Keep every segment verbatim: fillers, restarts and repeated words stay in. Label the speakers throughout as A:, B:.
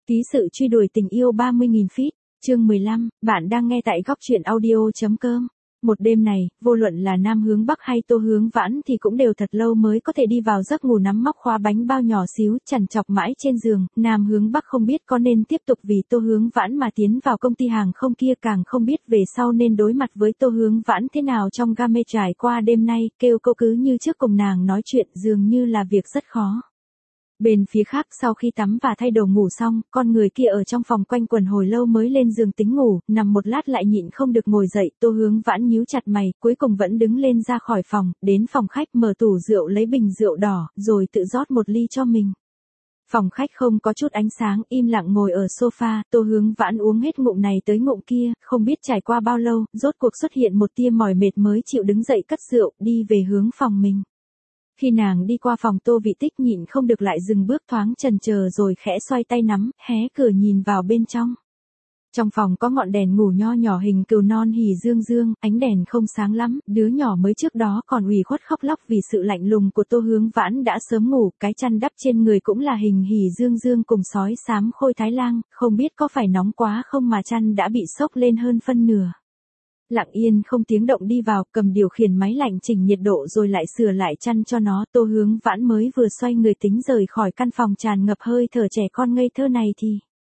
A: Ký sự truy đuổi tình yêu ba mươi nghìn feet, chương mười lăm, bạn đang nghe tại góc truyện audio.com. Một đêm này, vô luận là Nam hướng Bắc hay Tô hướng Vãn thì cũng đều thật lâu mới có thể đi vào giấc ngủ nắm móc khóa bánh bao nhỏ xíu, chằn chọc mãi trên giường. Nam hướng Bắc không biết có nên tiếp tục vì Tô hướng Vãn mà tiến vào công ty hàng không kia, càng không biết về sau nên đối mặt với Tô hướng Vãn thế nào trong game trải qua đêm nay. Kêu cô cứ như trước cùng nàng nói chuyện dường như là việc rất khó. Bên phía khác, sau khi tắm và thay đồ ngủ xong, con người kia ở trong phòng quanh quẩn hồi lâu mới lên giường tính ngủ, nằm một lát lại nhịn không được ngồi dậy. Tô hướng Vãn nhíu chặt mày, cuối cùng vẫn đứng lên ra khỏi phòng, đến phòng khách mở tủ rượu lấy bình rượu đỏ, rồi tự rót một ly cho mình. Phòng khách không có chút ánh sáng, im lặng ngồi ở sofa, Tô hướng Vãn uống hết ngụm này tới ngụm kia, không biết trải qua bao lâu, rốt cuộc xuất hiện một tia mỏi mệt mới chịu đứng dậy cất rượu, đi về hướng phòng mình. Khi nàng đi qua phòng Tô Vị Tích nhịn không được lại dừng bước thoáng chần chờ rồi khẽ xoay tay nắm, hé cửa nhìn vào bên trong. Trong phòng có ngọn đèn ngủ nho nhỏ hình cừu non hỉ dương dương, ánh đèn không sáng lắm, đứa nhỏ mới trước đó còn ủy khuất khóc lóc vì sự lạnh lùng của Tô hướng Vãn đã sớm ngủ, cái chăn đắp trên người cũng là hình hỉ dương dương cùng sói xám khôi thái lang, không biết có phải nóng quá không mà chăn đã bị xốc lên hơn phân nửa. Lặng yên không tiếng động đi vào, cầm điều khiển máy lạnh chỉnh nhiệt độ rồi lại sửa lại chăn cho nó. Tô hướng Vãn mới vừa xoay người tính rời khỏi căn phòng tràn ngập hơi thở trẻ con ngây thơ này thì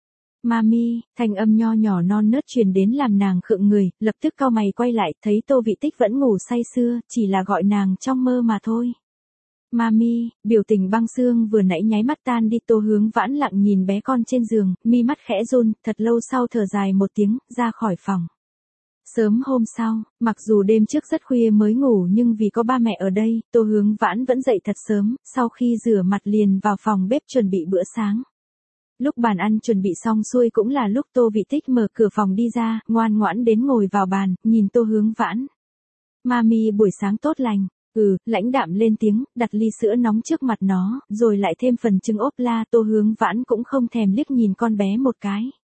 A: Mami, thanh âm nho nhỏ non nớt truyền đến làm nàng khựng người, lập tức cau mày quay lại, thấy Tô Vị Tích vẫn ngủ say sưa, chỉ là gọi nàng trong mơ mà thôi. Mami, biểu tình băng xương vừa nãy nháy mắt tan đi. Tô hướng Vãn lặng nhìn bé con trên giường, mi mắt khẽ run, thật lâu sau thở dài một tiếng, ra khỏi phòng. Sớm hôm sau, mặc dù đêm trước rất khuya mới ngủ nhưng vì có ba mẹ ở đây, Tô hướng Vãn vẫn dậy thật sớm, sau khi rửa mặt liền vào phòng bếp chuẩn bị bữa sáng. Lúc bàn ăn chuẩn bị xong xuôi cũng là lúc Tô Vị Tích mở cửa phòng đi ra, ngoan ngoãn đến ngồi vào bàn, nhìn Tô hướng Vãn. Mami buổi sáng tốt lành. Ừ, lãnh đạm lên tiếng, đặt ly sữa nóng trước mặt nó, rồi lại thêm phần trứng ốp la. Tô hướng Vãn cũng không thèm liếc nhìn con bé một cái.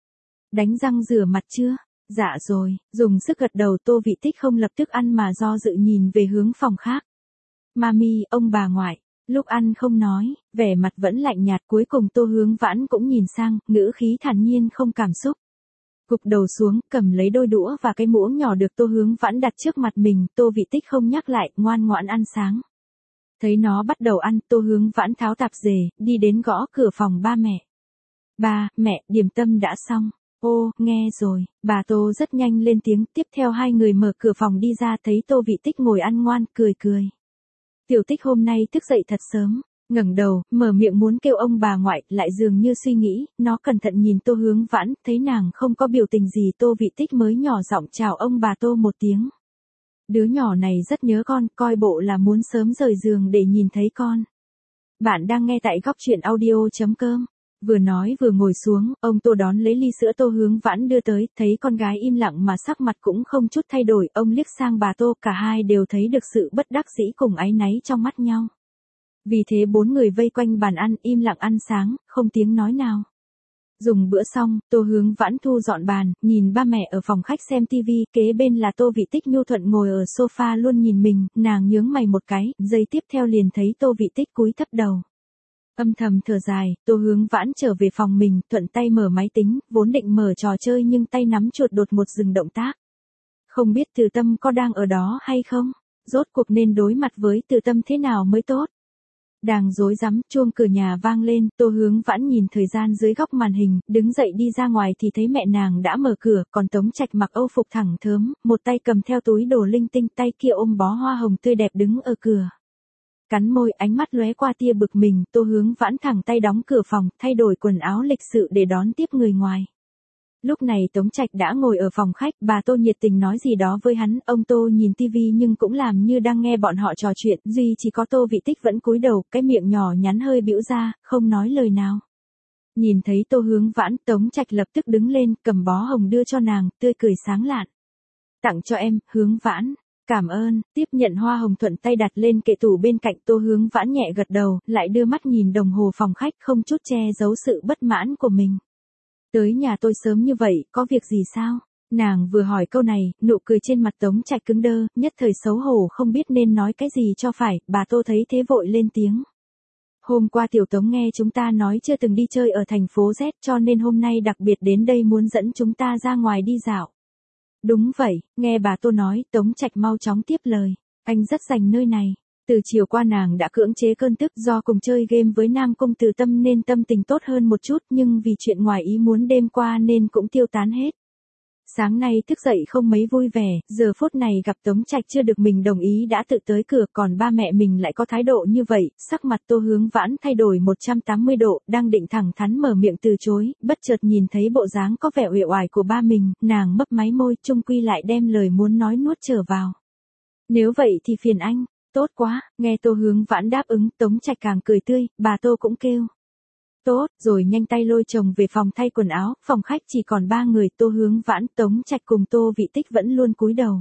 A: Đánh răng rửa mặt chưa? Dạ rồi, dùng sức gật đầu. Tô Vị Tích không lập tức ăn mà do dự nhìn về hướng phòng khác. Mami, ông bà ngoại, lúc ăn không nói, vẻ mặt vẫn lạnh nhạt. Cuối cùng Tô hướng Vãn cũng nhìn sang, ngữ khí thản nhiên không cảm xúc. Gục đầu xuống, cầm lấy đôi đũa và cái muỗng nhỏ được Tô hướng Vãn đặt trước mặt mình. Tô Vị Tích không nhắc lại, ngoan ngoãn ăn sáng. Thấy nó bắt đầu ăn, Tô hướng Vãn tháo tạp dề, đi đến gõ cửa phòng ba mẹ. Ba, mẹ, điểm tâm đã xong. Ô, nghe rồi, bà Tô rất nhanh lên tiếng, tiếp theo hai người mở cửa phòng đi ra, thấy Tô Vị Tích ngồi ăn ngoan, cười cười. Tiểu Tích hôm nay thức dậy thật sớm, ngẩng đầu, mở miệng muốn kêu ông bà ngoại, lại dường như suy nghĩ, nó cẩn thận nhìn Tô hướng Vãn, thấy nàng không có biểu tình gì, Tô Vị Tích mới nhỏ giọng chào ông bà Tô một tiếng. Đứa nhỏ này rất nhớ con, coi bộ là muốn sớm rời giường để nhìn thấy con. Bạn đang nghe tại góc truyện audio.com. Vừa nói vừa ngồi xuống, ông Tô đón lấy ly sữa Tô hướng Vãn đưa tới, thấy con gái im lặng mà sắc mặt cũng không chút thay đổi, ông liếc sang bà Tô, cả hai đều thấy được sự bất đắc dĩ cùng áy náy trong mắt nhau. Vì thế bốn người vây quanh bàn ăn, im lặng ăn sáng, không tiếng nói nào. Dùng bữa xong, Tô hướng Vãn thu dọn bàn, nhìn ba mẹ ở phòng khách xem tivi, kế bên là Tô Vị Tích nhu thuận ngồi ở sofa luôn nhìn mình, nàng nhướng mày một cái, giây tiếp theo liền thấy Tô Vị Tích cúi thấp đầu. Âm thầm thở dài, Tô hướng Vãn trở về phòng mình, thuận tay mở máy tính, vốn định mở trò chơi nhưng tay nắm chuột đột một dừng động tác. Không biết Từ Tâm có đang ở đó hay không? Rốt cuộc nên đối mặt với Từ Tâm thế nào mới tốt? Đang rối rắm, chuông cửa nhà vang lên, Tô hướng Vãn nhìn thời gian dưới góc màn hình, đứng dậy đi ra ngoài thì thấy mẹ nàng đã mở cửa, còn Tống Trạch mặc âu phục thẳng thớm, một tay cầm theo túi đồ linh tinh, tay kia ôm bó hoa hồng tươi đẹp đứng ở cửa. Cắn môi, ánh mắt lóe qua tia bực mình, Tô hướng Vãn thẳng tay đóng cửa phòng, thay đổi quần áo lịch sự để đón tiếp người ngoài. Lúc này Tống Trạch đã ngồi ở phòng khách, bà Tô nhiệt tình nói gì đó với hắn, ông Tô nhìn tivi nhưng cũng làm như đang nghe bọn họ trò chuyện, duy chỉ có Tô Vị Tích vẫn cúi đầu, cái miệng nhỏ nhắn hơi bĩu ra, không nói lời nào. Nhìn thấy Tô hướng Vãn, Tống Trạch lập tức đứng lên, cầm bó hồng đưa cho nàng, tươi cười sáng lạn. Tặng cho em, hướng Vãn. Cảm ơn, tiếp nhận hoa hồng thuận tay đặt lên kệ tủ bên cạnh. Tô hướng Vãn nhẹ gật đầu, lại đưa mắt nhìn đồng hồ phòng khách, không chút che giấu sự bất mãn của mình. Tới nhà tôi sớm như vậy, có việc gì sao? Nàng vừa hỏi câu này, nụ cười trên mặt Tống Trạch cứng đơ, nhất thời xấu hổ không biết nên nói cái gì cho phải, bà Tô thấy thế vội lên tiếng. Hôm qua Tiểu Tống nghe chúng ta nói chưa từng đi chơi ở thành phố Z cho nên hôm nay đặc biệt đến đây muốn dẫn chúng ta ra ngoài đi dạo. Đúng vậy, nghe bà Tô nói, Tống Trạch mau chóng tiếp lời. Anh rất dành nơi này. Từ chiều qua nàng đã cưỡng chế cơn tức do cùng chơi game với Nam Công Tử Tâm nên tâm tình tốt hơn một chút nhưng vì chuyện ngoài ý muốn đêm qua nên cũng tiêu tán hết. Sáng nay thức dậy không mấy vui vẻ, giờ phút này gặp Tống Trạch chưa được mình đồng ý đã tự tới cửa còn ba mẹ mình lại có thái độ như vậy, sắc mặt Tô Hướng Vãn thay đổi một trăm tám mươi độ, đang định thẳng thắn mở miệng từ chối, bất chợt nhìn thấy bộ dáng có vẻ uể oải của ba mình, nàng mấp máy môi, chung quy lại đem lời muốn nói nuốt trở vào. Nếu vậy thì phiền anh. Tốt quá, nghe Tô Hướng Vãn đáp ứng, Tống Trạch càng cười tươi, bà Tô cũng kêu. Tốt, rồi nhanh tay lôi chồng về phòng thay quần áo, phòng khách chỉ còn ba người, Tô Hướng Vãn, Tống Trạch cùng Tô Vị Tích vẫn luôn cúi đầu.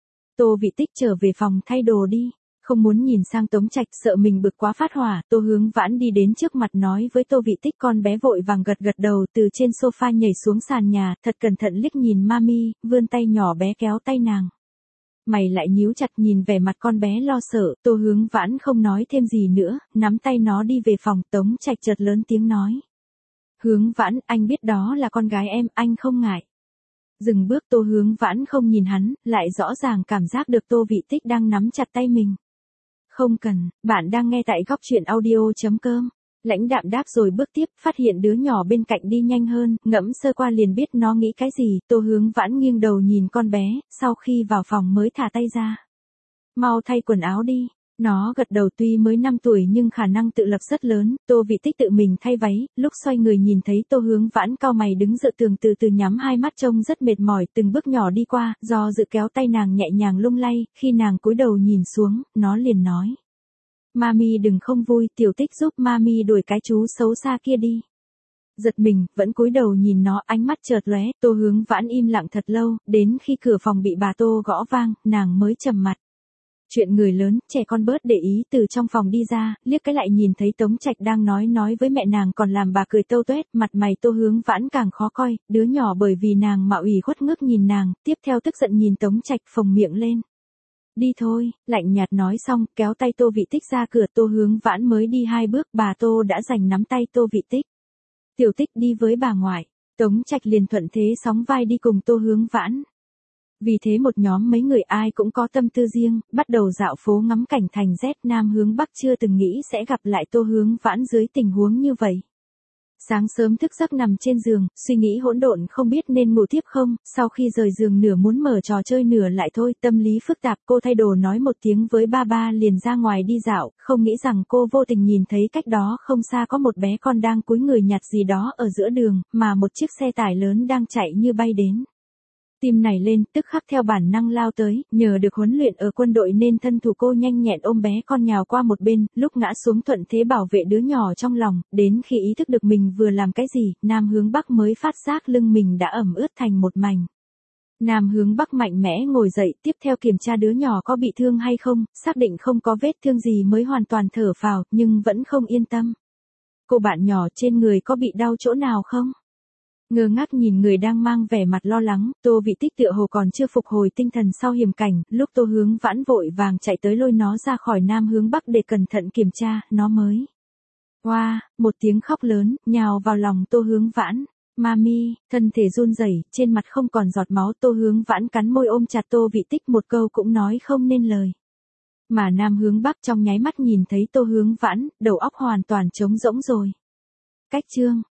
A: Tô Vị Tích trở về phòng thay đồ đi, không muốn nhìn sang Tống Trạch sợ mình bực quá phát hỏa, Tô Hướng Vãn đi đến trước mặt nói với Tô Vị Tích con bé vội vàng gật gật đầu từ trên sofa nhảy xuống sàn nhà, thật cẩn thận liếc nhìn mami, vươn tay nhỏ bé kéo tay nàng. Mày lại nhíu chặt nhìn vẻ mặt con bé lo sợ, Tô Hướng Vãn không nói thêm gì nữa, nắm tay nó đi về phòng, Tống Trạch chợt lớn tiếng nói. Hướng Vãn, anh biết đó là con gái em, anh không ngại. Dừng bước Tô Hướng Vãn không nhìn hắn, lại rõ ràng cảm giác được Tô Vị Tích đang nắm chặt tay mình. Không cần, bạn đang nghe tại góc truyện audio.com. Lãnh đạm đáp rồi bước tiếp, phát hiện đứa nhỏ bên cạnh đi nhanh hơn, ngẫm sơ qua liền biết nó nghĩ cái gì, Tô Hướng Vãn nghiêng đầu nhìn con bé, sau khi vào phòng mới thả tay ra. Mau thay quần áo đi, nó gật đầu tuy mới năm tuổi nhưng khả năng tự lập rất lớn, Tô Vị Tích tự mình thay váy, lúc xoay người nhìn thấy Tô Hướng Vãn cau mày đứng dựa tường từ từ nhắm hai mắt trông rất mệt mỏi, từng bước nhỏ đi qua, do dự kéo tay nàng nhẹ nhàng lung lay, khi nàng cúi đầu nhìn xuống, nó liền nói. Mami đừng không vui, Tiểu Tích giúp Mami đuổi cái chú xấu xa kia đi. Giật mình, vẫn cúi đầu nhìn nó, ánh mắt chợt lóe, Tô Hướng Vãn im lặng thật lâu, đến khi cửa phòng bị bà Tô gõ vang, nàng mới trầm mặt. Chuyện người lớn, trẻ con bớt để ý, từ trong phòng đi ra, liếc cái lại nhìn thấy Tống Trạch đang nói nói với mẹ nàng còn làm bà cười tâu tuét, mặt mày Tô Hướng Vãn càng khó coi, đứa nhỏ bởi vì nàng mà ủy khuất ngước nhìn nàng, tiếp theo tức giận nhìn Tống Trạch phồng miệng lên. Đi thôi, lạnh nhạt nói xong, kéo tay Tô Vị Tích ra cửa, Tô Hướng Vãn mới đi hai bước, bà Tô đã giành nắm tay Tô Vị Tích. Tiểu Tích đi với bà ngoại, Tống Trạch liền thuận thế sóng vai đi cùng Tô Hướng Vãn. Vì thế một nhóm mấy người ai cũng có tâm tư riêng, bắt đầu dạo phố ngắm cảnh thành Z Nam hướng Bắc chưa từng nghĩ sẽ gặp lại Tô Hướng Vãn dưới tình huống như vậy. Sáng sớm thức giấc nằm trên giường, suy nghĩ hỗn độn không biết nên ngủ tiếp không, sau khi rời giường nửa muốn mở trò chơi nửa lại thôi, tâm lý phức tạp, cô thay đồ nói một tiếng với ba ba liền ra ngoài đi dạo, không nghĩ rằng cô vô tình nhìn thấy cách đó không xa có một bé con đang cúi người nhặt gì đó ở giữa đường, mà một chiếc xe tải lớn đang chạy như bay đến. Tim này lên, tức khắc theo bản năng lao tới, nhờ được huấn luyện ở quân đội nên thân thủ cô nhanh nhẹn ôm bé con nhào qua một bên, lúc ngã xuống thuận thế bảo vệ đứa nhỏ trong lòng, đến khi ý thức được mình vừa làm cái gì, Nam hướng Bắc mới phát giác lưng mình đã ẩm ướt thành một mảnh. Nam hướng Bắc mạnh mẽ ngồi dậy, tiếp theo kiểm tra đứa nhỏ có bị thương hay không, xác định không có vết thương gì mới hoàn toàn thở phào, nhưng vẫn không yên tâm. Cô bạn nhỏ trên người có bị đau chỗ nào không? Ngơ ngác nhìn người đang mang vẻ mặt lo lắng, Tô Vị Tích tựa hồ còn chưa phục hồi tinh thần sau hiểm cảnh, lúc Tô Hướng Vãn vội vàng chạy tới lôi nó ra khỏi Nam hướng Bắc để cẩn thận kiểm tra, nó mới. Oa, wow, một tiếng khóc lớn, nhào vào lòng Tô Hướng Vãn. Mami, thân thể run rẩy, trên mặt không còn giọt máu, Tô Hướng Vãn cắn môi ôm chặt Tô Vị Tích một câu cũng nói không nên lời. Mà Nam hướng Bắc trong nháy mắt nhìn thấy Tô Hướng Vãn, đầu óc hoàn toàn trống rỗng rồi. Cách chương